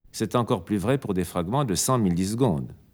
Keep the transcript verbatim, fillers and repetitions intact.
C'est encore plus vrai pour des fragments de cent millisecondes.